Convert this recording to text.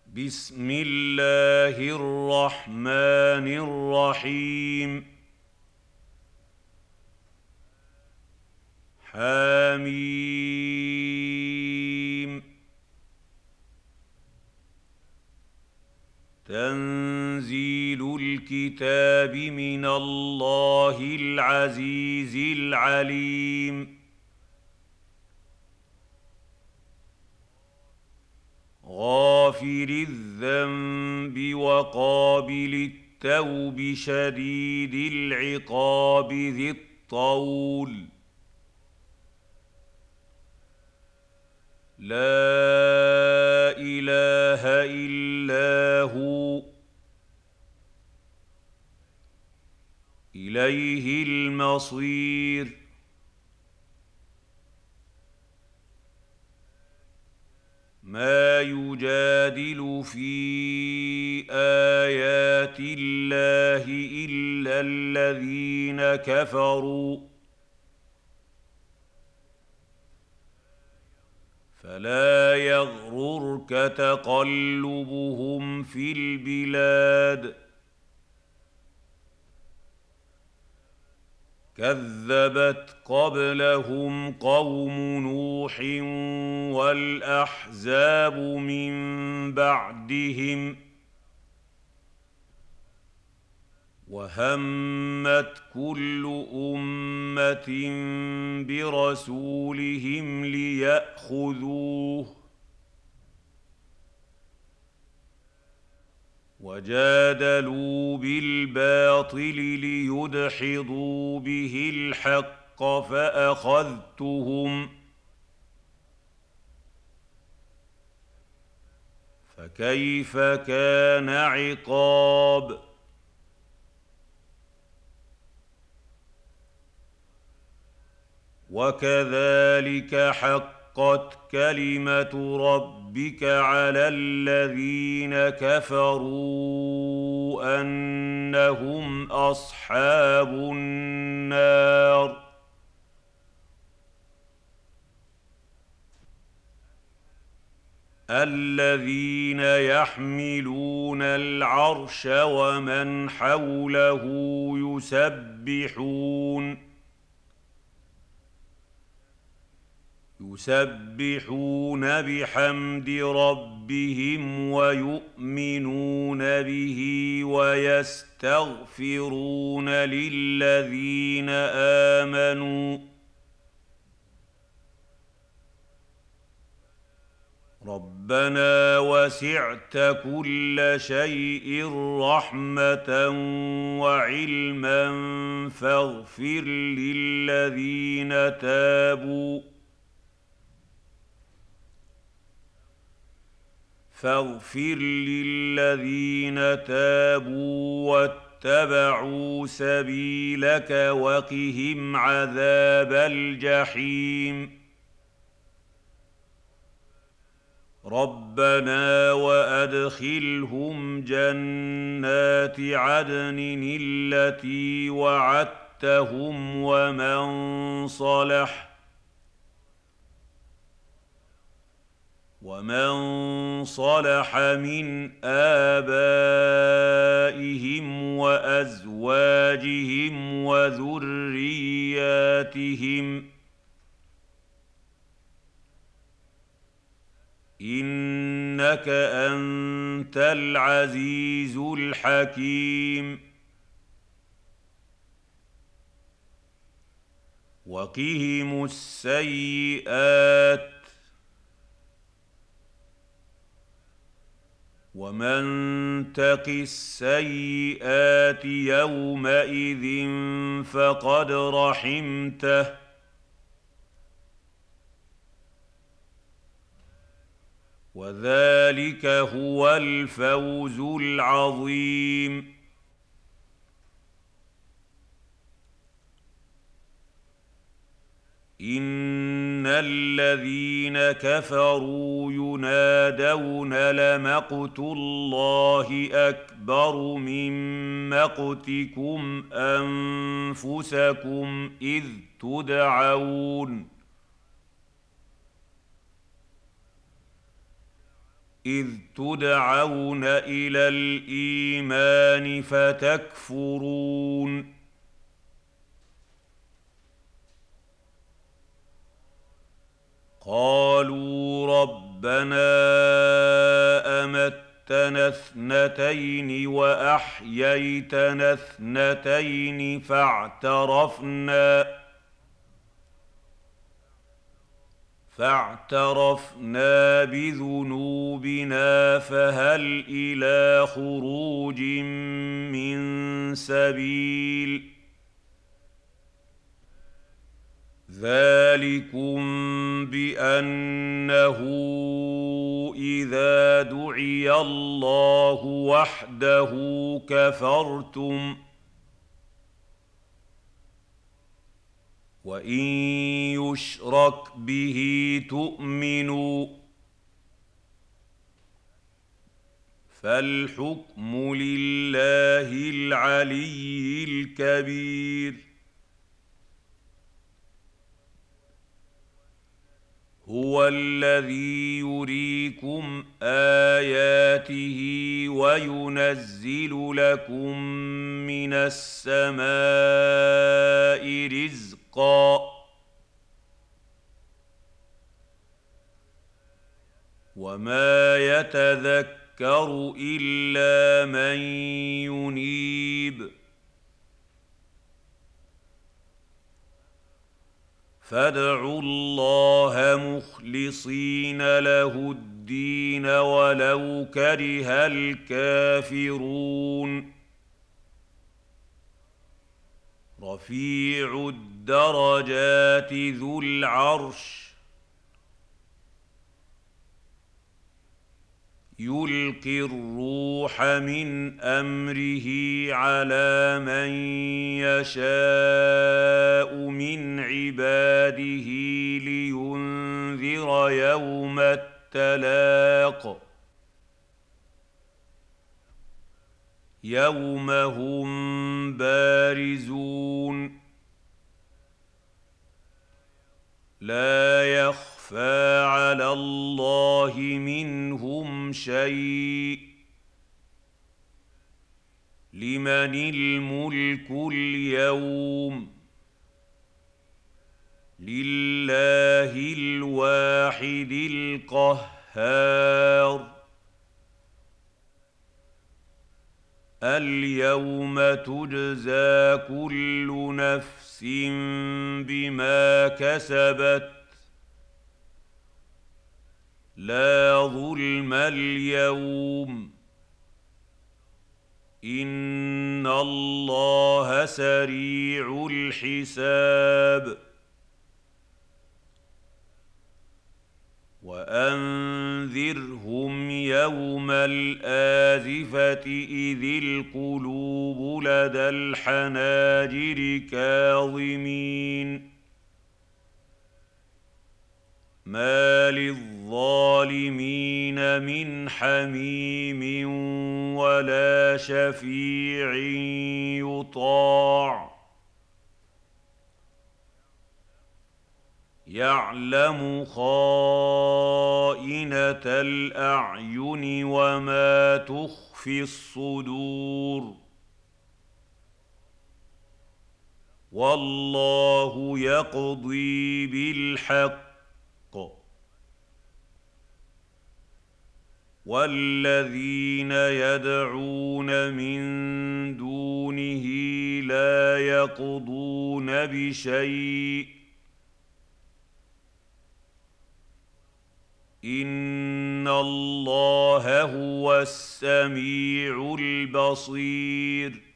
بسم الله الرحمن الرحيم. حميم. تنزيل الكتاب من الله العزيز العليم. غافر الذنب وقابل التوب شديد العقاب ذي الطول. لا إله إلا هو إليه المصير. ما يجادل في آيات الله إلا الذين كفروا. فلا يغررك تقلبهم في البلاد. كذبت قبلهم قوم نوح والأحزاب من بعدهم. وهمت كل أمة برسولهم ليأخذوه. وجادلوا بالباطل ليدحضوا به الحق فأخذتهم. فكيف كان عقاب؟ وكذلك حقت كلمة ربك على الذين كفروا أنهم أصحاب النار. الذين يحملون العرش ومن حوله يسبحون بحمد ربهم ويؤمنون به ويستغفرون للذين آمنوا. ربنا وسعت كل شيء رحمة وعلما فاغفر للذين تابوا واتبعوا سبيلك وقهم عذاب الجحيم. ربنا وأدخلهم جنات عدن التي وعدتهم ومن صلح من آبائهم وأزواجهم وذرياتهم إنك أنت العزيز الحكيم. وقهم السيئات ومن تق السيئات يومئذ فقد رحمته. وذلك هو الفوز العظيم. إن الذين كفروا ينادون لمقت الله أكبر من مقتكم أنفسكم إذ تدعون. إذ تدعون إلى الإيمان فتكفرون قالوا ربنا أمتنا اثنتين وأحييتنا اثنتين فاعترفنا بذنوبنا فهل إلى خروج من سبيل ذلكم بأنه إذا دعي الله وحده كفرتم وإن يشرك به تؤمنوا فالحكم لله العلي الكبير هو الذي يريكم آياته وينزل لكم من السماء رزقا وما يتذكر إلا من ينيب فادعوا الله مخلصين له الدين ولو كره الكافرون رفيع الدرجات ذو العرش يلقي الروح من أمره على من يشاء من عباده لينذر يوم التلاق يوم هم بارزون لا يخفى على الله منهم شيء لمن الملك اليوم لله الواحد القهار اليوم تجزى كل نفس بما كسبت لا ظلم اليوم إن الله سريع الحساب وأنذرهم يوم الآزفة إذ القلوب لدى الحناجر كاظمين ما للظالمين من حميم ولا شفيع يطاع يعلم خائنة الأعين وما تخفي الصدور والله يقضي بالحق والذين يدعون من دونه لا يقضون بشيء إن الله هو السميع البصير